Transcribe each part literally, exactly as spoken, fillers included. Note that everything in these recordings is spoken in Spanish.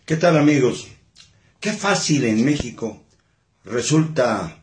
¿Qué tal, amigos? Qué fácil en México resulta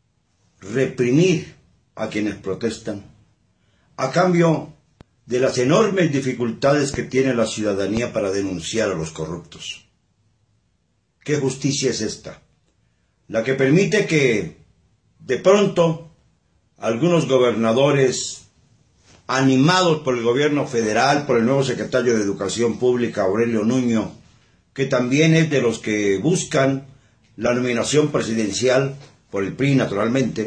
reprimir a quienes protestan a cambio de las enormes dificultades que tiene la ciudadanía para denunciar a los corruptos. ¿Qué justicia es esta? La que permite que, de pronto, algunos gobernadores, animados por el gobierno federal, por el nuevo secretario de Educación Pública, Aurelio Nuño, que también es de los que buscan la nominación presidencial, por el P R I naturalmente,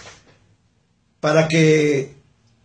para que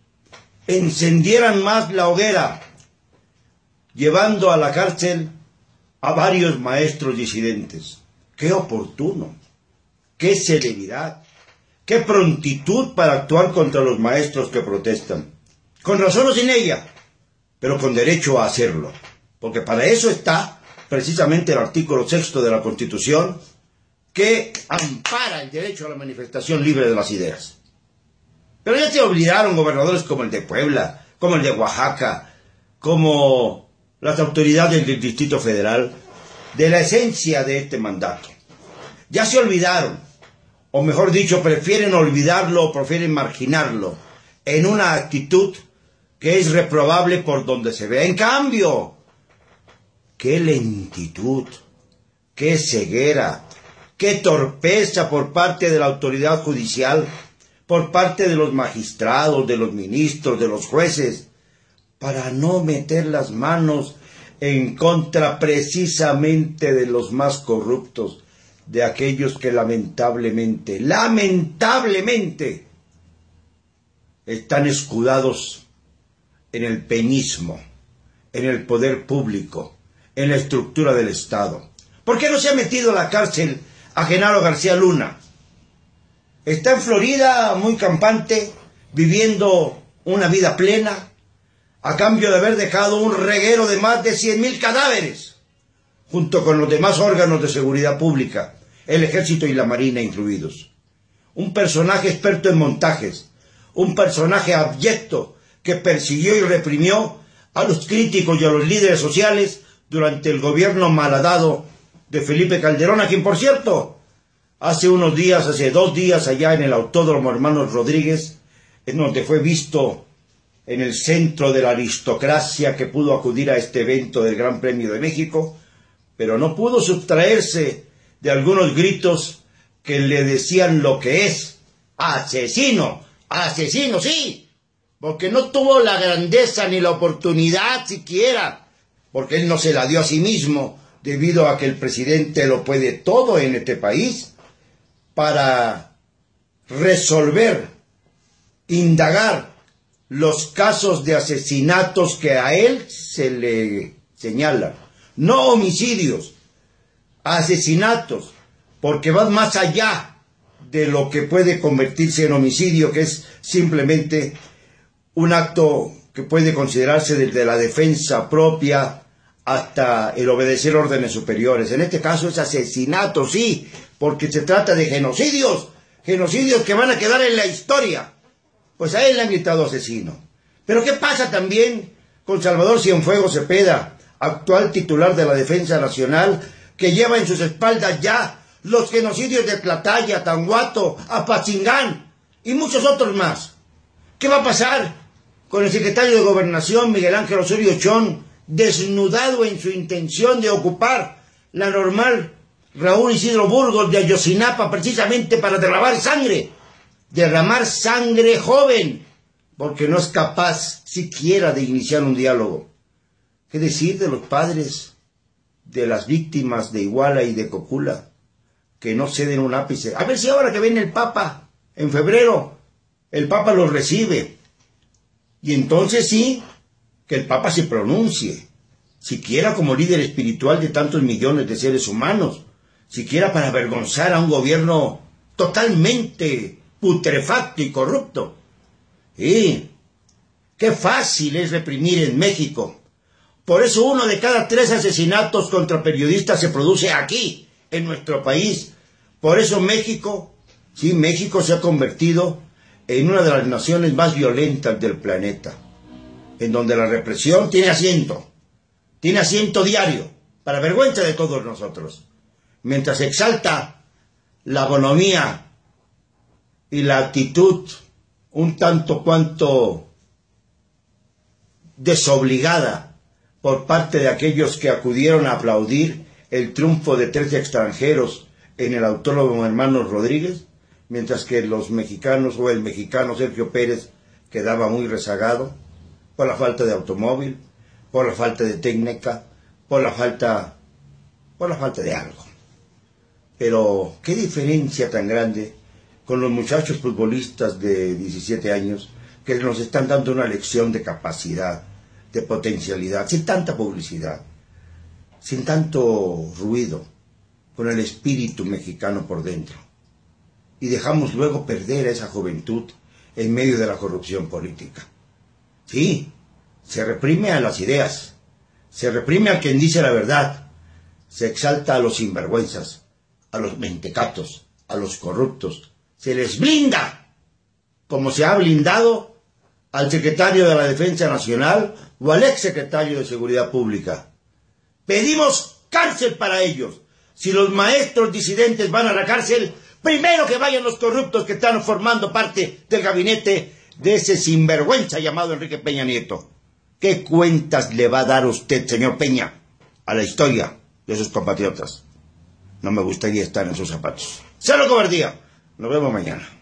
encendieran más la hoguera, llevando a la cárcel a varios maestros disidentes. ¡Qué oportuno! ¡Qué celeridad! ¡Qué prontitud para actuar contra los maestros que protestan! Con razón o sin ella, pero con derecho a hacerlo, porque para eso está precisamente el artículo sexto de la Constitución, que ampara el derecho a la manifestación libre de las ideas. Pero ya se olvidaron gobernadores como el de Puebla, como el de Oaxaca, como las autoridades del Distrito Federal, de la esencia de este mandato. Ya se olvidaron, o mejor dicho, prefieren olvidarlo o prefieren marginarlo, en una actitud que es reprobable por donde se vea. En cambio, qué lentitud, qué ceguera, qué torpeza por parte de la autoridad judicial, por parte de los magistrados, de los ministros, de los jueces, para no meter las manos en contra precisamente de los más corruptos, de aquellos que lamentablemente, lamentablemente, están escudados en el peñismo, en el poder público, en la estructura del Estado. ¿Por qué no se ha metido a la cárcel a Genaro García Luna? Está en Florida, muy campante, viviendo una vida plena, a cambio de haber dejado un reguero de más de cien mil cadáveres, junto con los demás órganos de seguridad pública, el Ejército y la Marina incluidos. Un personaje experto en montajes, un personaje abyecto que persiguió y reprimió a los críticos y a los líderes sociales durante el gobierno malhadado de Felipe Calderón, a quien, por cierto, hace unos días, hace dos días, allá en el Autódromo Hermanos Rodríguez, en donde fue visto en el centro de la aristocracia que pudo acudir a este evento del Gran Premio de México, pero no pudo sustraerse de algunos gritos que le decían lo que es: asesino, asesino, sí, porque no tuvo la grandeza ni la oportunidad siquiera, porque él no se la dio a sí mismo, debido a que el presidente lo puede todo en este país, para resolver, indagar los casos de asesinatos que a él se le señalan. No homicidios, asesinatos, porque van más allá de lo que puede convertirse en homicidio, que es simplemente un acto que puede considerarse desde la defensa propia hasta el obedecer órdenes superiores. En este caso es asesinato, sí, porque se trata de genocidios, genocidios que van a quedar en la historia. Pues a él le han gritado asesino. Pero ¿qué pasa también con Salvador Cienfuegos Cepeda, actual titular de la Defensa Nacional, que lleva en sus espaldas ya los genocidios de Tlatlaya, Tanguato, Apatzingán y muchos otros más? ¿Qué va a pasar con el secretario de Gobernación, Miguel Ángel Osorio Chong, desnudado en su intención de ocupar la normal Raúl Isidro Burgos de Ayotzinapa, precisamente para derramar sangre, derramar sangre joven, porque no es capaz siquiera de iniciar un diálogo? ¿Qué decir de los padres de las víctimas de Iguala y de Cocula, que no ceden un ápice? A ver si ahora que viene el Papa, en febrero, el Papa los recibe, y entonces sí, que el Papa se pronuncie, siquiera como líder espiritual de tantos millones de seres humanos, siquiera para avergonzar a un gobierno totalmente putrefacto y corrupto. Y qué fácil es reprimir en México. Por eso uno de cada tres asesinatos contra periodistas se produce aquí, en nuestro país. Por eso México, sí, México se ha convertido en una de las naciones más violentas del planeta, en donde la represión tiene asiento, tiene asiento diario, para vergüenza de todos nosotros. Mientras exalta la bonomía y la actitud un tanto cuanto desobligada por parte de aquellos que acudieron a aplaudir el triunfo de tres extranjeros en el Autódromo Hermanos Rodríguez, mientras que los mexicanos o el mexicano Sergio Pérez quedaba muy rezagado por la falta de automóvil, por la falta de técnica, por la falta, por la falta de algo. Pero qué diferencia tan grande con los muchachos futbolistas de diecisiete años que nos están dando una lección de capacidad, de potencialidad, sin tanta publicidad, sin tanto ruido, con el espíritu mexicano por dentro. Y dejamos luego perder a esa juventud en medio de la corrupción política. Sí, se reprime a las ideas, se reprime a quien dice la verdad, se exalta a los sinvergüenzas, a los mentecatos, a los corruptos, se les blinda, como se ha blindado al secretario de la Defensa Nacional o al exsecretario de Seguridad Pública. Pedimos cárcel para ellos. Si los maestros disidentes van a la cárcel, primero que vayan los corruptos que están formando parte del gabinete de ese sinvergüenza llamado Enrique Peña Nieto. ¿Qué cuentas le va a dar usted, señor Peña, a la historia de sus compatriotas? No me gustaría estar en sus zapatos. ¡Cero cobardía! Nos vemos mañana.